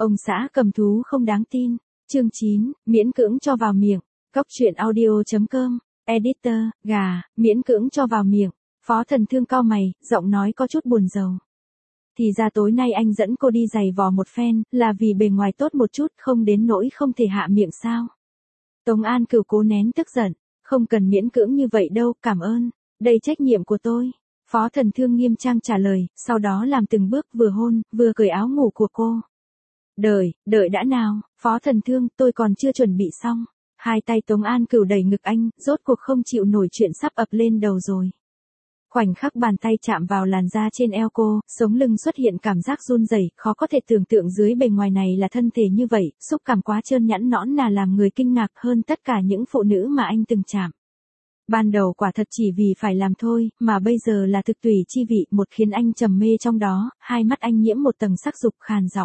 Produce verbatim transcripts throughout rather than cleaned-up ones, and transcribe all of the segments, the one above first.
Ông xã cầm thú không đáng tin. Chương chín, miễn cưỡng cho vào miệng. Cóc truyện audio chấm com, editor, gà, miễn cưỡng cho vào miệng. Phó Thần Thương cau mày, giọng nói có chút buồn rầu. Thì ra tối nay anh dẫn cô đi giày vò một phen, là vì bề ngoài tốt một chút, không đến nỗi không thể hạ miệng sao? Tống An Cửu cố nén tức giận, không cần miễn cưỡng như vậy đâu, cảm ơn, đây trách nhiệm của tôi. Phó Thần Thương nghiêm trang trả lời, sau đó làm từng bước vừa hôn, vừa cởi áo ngủ của cô. Đợi, đợi đã nào, Phó Thần Thương, tôi còn chưa chuẩn bị xong. Hai tay Tống An Cửu đẩy ngực anh, rốt cuộc không chịu nổi chuyện sắp ập lên đầu rồi. Khoảnh khắc bàn tay chạm vào làn da trên eo cô, sống lưng xuất hiện cảm giác run rẩy, khó có thể tưởng tượng dưới bề ngoài này là thân thể như vậy, xúc cảm quá trơn nhẵn nõn nà làm người kinh ngạc hơn tất cả những phụ nữ mà anh từng chạm. Ban đầu quả thật chỉ vì phải làm thôi, mà bây giờ là thực tùy chi vị, một khiến anh trầm mê trong đó, hai mắt anh nhiễm một tầng sắc dục khàn giọng.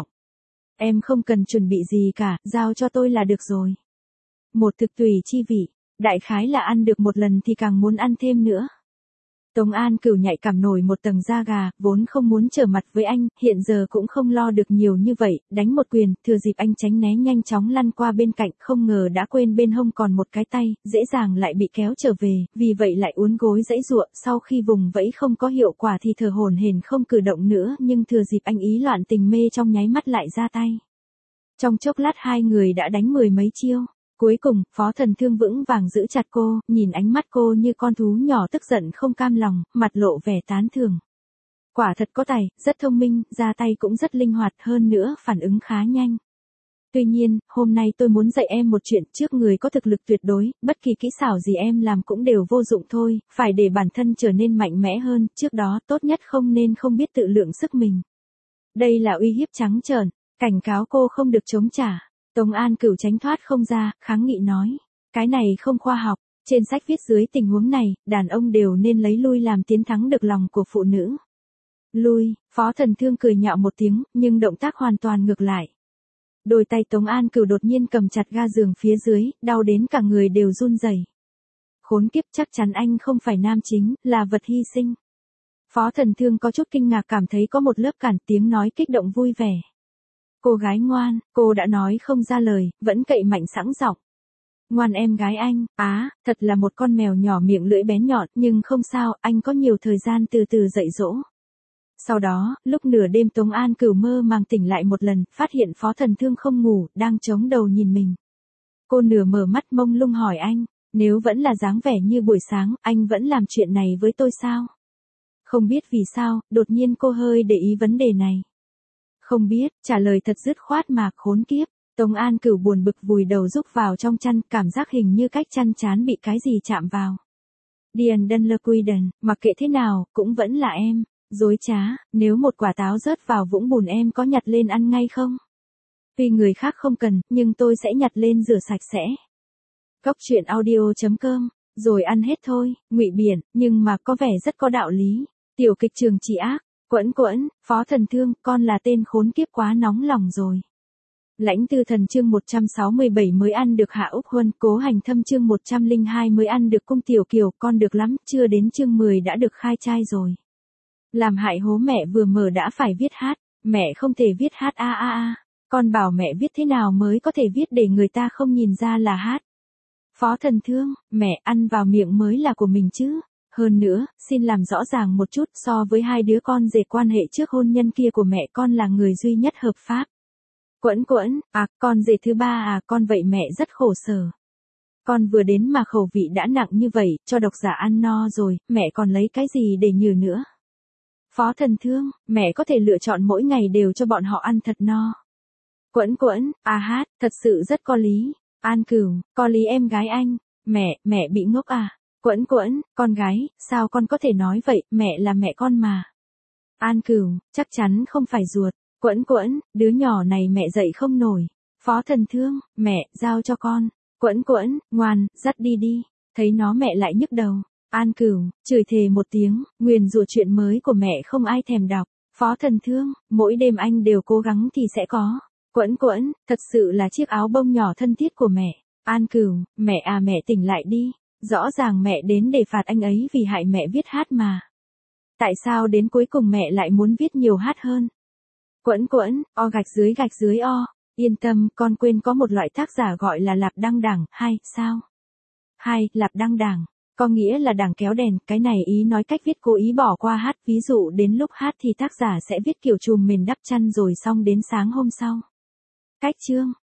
Em không cần chuẩn bị gì cả, giao cho tôi là được rồi. Một thực tùy chi vị, đại khái là ăn được một lần thì càng muốn ăn thêm nữa. Tống An Cửu nhạy cảm nổi một tầng da gà, vốn không muốn trở mặt với anh, hiện giờ cũng không lo được nhiều như vậy, đánh một quyền, thừa dịp anh tránh né nhanh chóng lăn qua bên cạnh, không ngờ đã quên bên hông còn một cái tay, dễ dàng lại bị kéo trở về, vì vậy lại uốn gối giãy giụa, sau khi vùng vẫy không có hiệu quả thì thở hổn hển không cử động nữa, nhưng thừa dịp anh ý loạn tình mê trong nháy mắt lại ra tay. Trong chốc lát hai người đã đánh mười mấy chiêu. Cuối cùng, Phó Thần Thương vững vàng giữ chặt cô, nhìn ánh mắt cô như con thú nhỏ tức giận không cam lòng, mặt lộ vẻ tán thưởng. Quả thật có tài, rất thông minh, ra tay cũng rất linh hoạt, hơn nữa phản ứng khá nhanh. Tuy nhiên, hôm nay tôi muốn dạy em một chuyện, trước người có thực lực tuyệt đối, bất kỳ kỹ xảo gì em làm cũng đều vô dụng thôi, phải để bản thân trở nên mạnh mẽ hơn, trước đó tốt nhất không nên không biết tự lượng sức mình. Đây là uy hiếp trắng trợn, cảnh cáo cô không được chống trả. Tống An Cửu tránh thoát không ra, kháng nghị nói. Cái này không khoa học, trên sách viết dưới tình huống này, đàn ông đều nên lấy lui làm tiến thắng được lòng của phụ nữ. Lui, Phó Thần Thương cười nhạo một tiếng, nhưng động tác hoàn toàn ngược lại. Đôi tay Tống An Cửu đột nhiên cầm chặt ga giường phía dưới, đau đến cả người đều run rẩy. Khốn kiếp, chắc chắn anh không phải nam chính, là vật hy sinh. Phó Thần Thương có chút kinh ngạc, cảm thấy có một lớp cản, tiếng nói kích động vui vẻ. Cô gái ngoan, cô đã nói không ra lời, vẫn cậy mạnh sẵn giọng. Ngoan em gái anh, á, thật là một con mèo nhỏ miệng lưỡi bén nhọn, nhưng không sao, anh có nhiều thời gian từ từ dạy dỗ. Sau đó, lúc nửa đêm Tống An Cửu mơ màng tỉnh lại một lần, phát hiện Phó Thần Thương không ngủ, đang chống đầu nhìn mình. Cô nửa mở mắt mông lung hỏi anh, nếu vẫn là dáng vẻ như buổi sáng, anh vẫn làm chuyện này với tôi sao? Không biết vì sao, đột nhiên cô hơi để ý vấn đề này. Không biết, trả lời thật dứt khoát mà, khốn kiếp. Tống An Cửu buồn bực vùi đầu rúc vào trong chăn, cảm giác hình như cách chăn chán bị cái gì chạm vào. Điền Đân Lơ Quy Đần, mặc kệ thế nào, cũng vẫn là em. Dối trá, nếu một quả táo rớt vào vũng bùn em có nhặt lên ăn ngay không? Tuy người khác không cần, nhưng tôi sẽ nhặt lên rửa sạch sẽ. Cóc truyện audio chấm com, rồi ăn hết thôi, ngụy biện, nhưng mà có vẻ rất có đạo lý. Tiểu kịch trường chỉ ác. Quẫn quẫn, Phó Thần Thương, con là tên khốn kiếp quá nóng lòng rồi. Lãnh Tư Thần chương một trăm sáu mươi bảy mới ăn được Hạ Úc Huân, Cố Hành Thâm chương một trăm lẻ hai mới ăn được Cung Tiểu Kiều, con được lắm, chưa đến chương mười đã được khai trai rồi. Làm hại hố mẹ vừa mở đã phải viết hát, mẹ không thể viết hát a a a, con bảo mẹ viết thế nào mới có thể viết để người ta không nhìn ra là hát. Phó Thần Thương, mẹ ăn vào miệng mới là của mình chứ. Hơn nữa, xin làm rõ ràng một chút, so với hai đứa con rể quan hệ trước hôn nhân kia của mẹ, con là người duy nhất hợp pháp. Quẫn quẫn, à, con rể thứ ba à, con vậy mẹ rất khổ sở. Con vừa đến mà khẩu vị đã nặng như vậy, cho độc giả ăn no rồi, mẹ còn lấy cái gì để nhử nữa. Phó Thần Thương, mẹ có thể lựa chọn mỗi ngày đều cho bọn họ ăn thật no. Quẫn quẫn, à hát, thật sự rất có lý. An Cửu, có lý em gái anh. Mẹ, mẹ bị ngốc à? Quẫn quẫn, con gái, sao con có thể nói vậy, mẹ là mẹ con mà. An Cửu, chắc chắn không phải ruột. Quẫn quẫn, đứa nhỏ này mẹ dạy không nổi. Phó Thần Thương, mẹ, giao cho con. Quẫn quẫn, ngoan, dắt đi đi. Thấy nó mẹ lại nhức đầu. An Cửu, chửi thề một tiếng, nguyền rủa chuyện mới của mẹ không ai thèm đọc. Phó Thần Thương, mỗi đêm anh đều cố gắng thì sẽ có. Quẫn quẫn, thật sự là chiếc áo bông nhỏ thân thiết của mẹ. An Cửu, mẹ à mẹ tỉnh lại đi. Rõ ràng mẹ đến để phạt anh ấy vì hại mẹ viết hát mà. Tại sao đến cuối cùng mẹ lại muốn viết nhiều hát hơn? Quẫn quẫn, o gạch dưới gạch dưới o. Yên tâm, con quên có một loại tác giả gọi là lạp đăng đảng, hay, sao? Hay, lạp đăng đảng. Có nghĩa là đảng kéo đèn, cái này ý nói cách viết cố ý bỏ qua hát, ví dụ đến lúc hát thì tác giả sẽ viết kiểu chùm mền đắp chăn rồi xong đến sáng hôm sau. Cách chương.